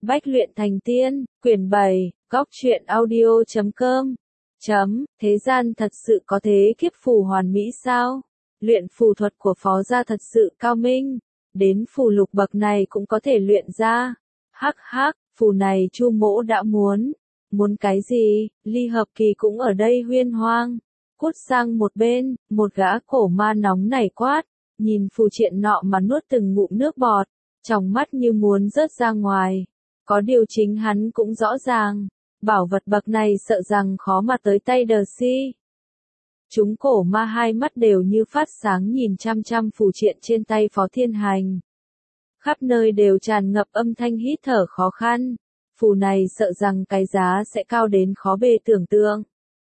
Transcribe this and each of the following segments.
Bách luyện thành tiên, quyển 7, góc truyện audio.com. Thế gian thật sự có thế kiếp phù hoàn mỹ sao? Luyện phù thuật của Phó gia thật sự cao minh, đến phù lục bậc này cũng có thể luyện ra. Hắc hắc, phù này Chu mỗ đã muốn. Muốn cái gì? Ly Hợp Kỳ cũng ở đây huyên hoang. Cút sang một bên, một gã cổ ma nóng nảy quát, nhìn phù triện nọ mà nuốt từng ngụm nước bọt, trong mắt như muốn rớt ra ngoài. Có điều chính hắn cũng rõ ràng, bảo vật bậc này sợ rằng khó mà tới tay Đờ Si. Chúng cổ ma hai mắt đều như phát sáng nhìn chăm chăm phù triện trên tay Phó Thiên Hành. Khắp nơi đều tràn ngập âm thanh hít thở khó khăn, phù này sợ rằng cái giá sẽ cao đến khó bề tưởng tượng.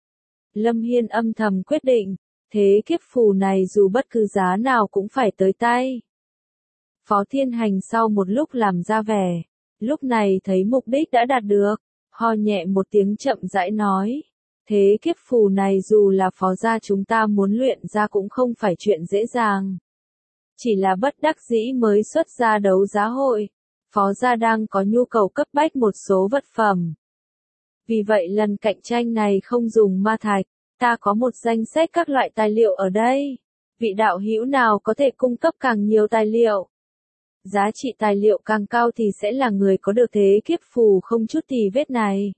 Lâm Hiên âm thầm quyết định, thế kiếp phù này dù bất cứ giá nào cũng phải tới tay. Phó Thiên Hành sau một lúc làm ra vẻ, lúc này thấy mục đích đã đạt được, ho nhẹ một tiếng chậm rãi nói. Thế kiếp phù này dù là Phó gia chúng ta muốn luyện ra cũng không phải chuyện dễ dàng. Chỉ là bất đắc dĩ mới xuất ra đấu giá hội, Phó gia đang có nhu cầu cấp bách một số vật phẩm. Vì vậy lần cạnh tranh này không dùng ma thạch, ta có một danh sách các loại tài liệu ở đây. Vị đạo hữu nào có thể cung cấp càng nhiều tài liệu? Giá trị tài liệu càng cao thì sẽ là người có được thế kiếp phù không chút tì vết này.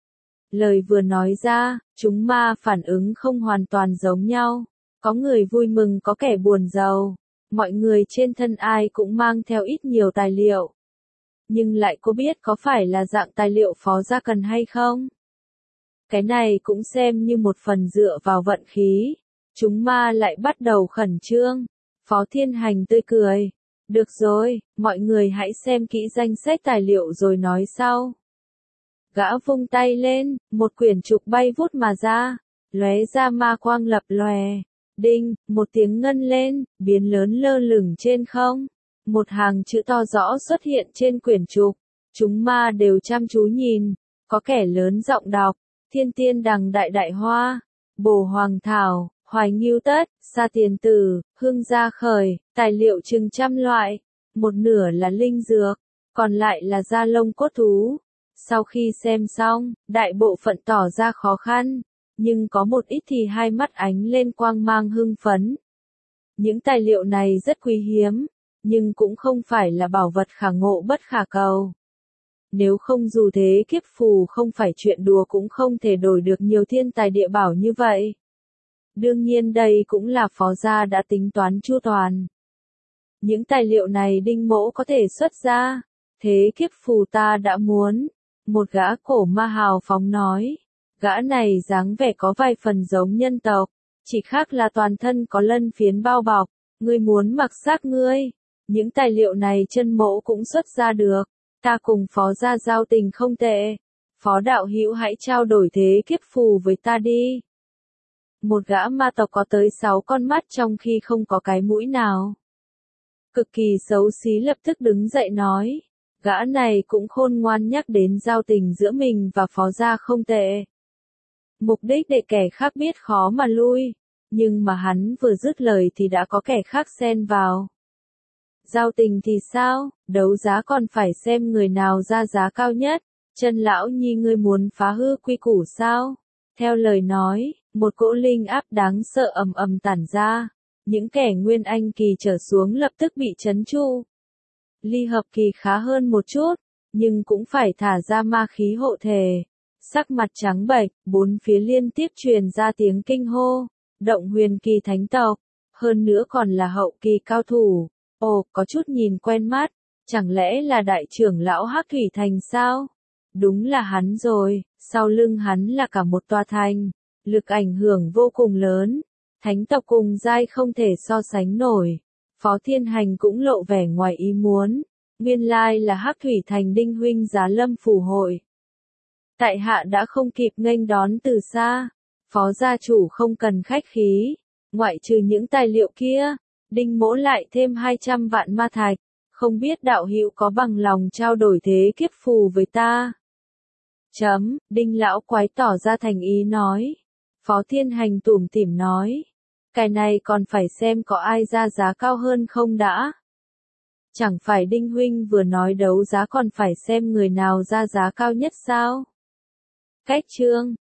Lời vừa nói ra, chúng ma phản ứng không hoàn toàn giống nhau. Có người vui mừng có kẻ buồn rầu. Mọi người trên thân ai cũng mang theo ít nhiều tài liệu. Nhưng lại có biết có phải là dạng tài liệu Phó gia cần hay không? Cái này cũng xem như một phần dựa vào vận khí. Chúng ma lại bắt đầu khẩn trương. Phó Thiên Hành tươi cười. Được rồi, mọi người hãy xem kỹ danh sách tài liệu rồi nói sau. Gã vung tay lên, một quyển trục bay vút mà ra, lóe ra ma quang lập lòe. Đinh, một tiếng ngân lên, biến lớn lơ lửng trên không. Một hàng chữ to rõ xuất hiện trên quyển trục. Chúng ma đều chăm chú nhìn, có kẻ lớn giọng đọc, Thiên Tiên Đằng Đại Đại Hoa, Bồ Hoàng Thảo, Hoài Ngưu Tất, Sa Tiền Tử, Hương Gia Khởi, tài liệu chừng trăm loại, một nửa là linh dược, còn lại là da lông cốt thú. Sau khi xem xong, đại bộ phận tỏ ra khó khăn, nhưng có một ít thì hai mắt ánh lên quang mang hưng phấn. Những tài liệu này rất quý hiếm, nhưng cũng không phải là bảo vật khả ngộ bất khả cầu. Nếu không dù thế kiếp phù không phải chuyện đùa cũng không thể đổi được nhiều thiên tài địa bảo như vậy. Đương nhiên đây cũng là Phó gia đã tính toán chu toàn. Những tài liệu này Đinh mỗ có thể xuất ra, thế kiếp phù ta đã muốn. Một gã cổ ma hào phóng nói, gã này dáng vẻ có vài phần giống nhân tộc, chỉ khác là toàn thân có lân phiến bao bọc, ngươi muốn mặc xác ngươi. Những tài liệu này chân mỗ cũng xuất ra được, ta cùng Phó gia giao tình không tệ. Phó đạo hữu hãy trao đổi thế kiếp phù với ta đi. Một gã ma tộc có tới 6 con mắt trong khi không có cái mũi nào. Cực kỳ xấu xí lập tức đứng dậy nói. Gã này cũng khôn ngoan nhắc đến giao tình giữa mình và Phó gia không tệ. Mục đích để kẻ khác biết khó mà lui. Nhưng mà hắn vừa dứt lời thì đã có kẻ khác xen vào. Giao tình thì sao, đấu giá còn phải xem người nào ra giá cao nhất. Chân lão nhi ngươi muốn phá hư quy củ sao? Theo lời nói, một cỗ linh áp đáng sợ ầm ầm tản ra. Những kẻ nguyên anh kỳ trở xuống lập tức bị trấn trụ. Ly Hợp Kỳ khá hơn một chút, nhưng cũng phải thả ra ma khí hộ thể. Sắc mặt trắng bệch, bốn phía liên tiếp truyền ra tiếng kinh hô. Động Huyền Kỳ thánh tộc, hơn nữa còn là hậu kỳ cao thủ. Ồ, có chút nhìn quen mắt, chẳng lẽ là đại trưởng lão Hắc Thủy Thành sao? Đúng là hắn rồi, sau lưng hắn là cả một tòa thành, lực ảnh hưởng vô cùng lớn. Thánh tộc cùng giai không thể so sánh nổi. Phó Thiên Hành cũng lộ vẻ ngoài ý muốn. Nguyên lai là Hắc Thủy Thành Đinh huynh giá lâm phù hội. Tại hạ đã không kịp nghênh đón từ xa. Phó gia chủ không cần khách khí. Ngoại trừ những tài liệu kia, Đinh mỗ lại thêm 200 vạn ma thạch. Không biết đạo hữu có bằng lòng trao đổi thế kiếp phù với ta. Đinh lão quái tỏ ra thành ý nói. Phó Thiên Hành tủm tỉm nói. Cái này còn phải xem có ai ra giá cao hơn không đã. Chẳng phải Đinh huynh vừa nói đấu giá còn phải xem người nào ra giá cao nhất sao? Cách chương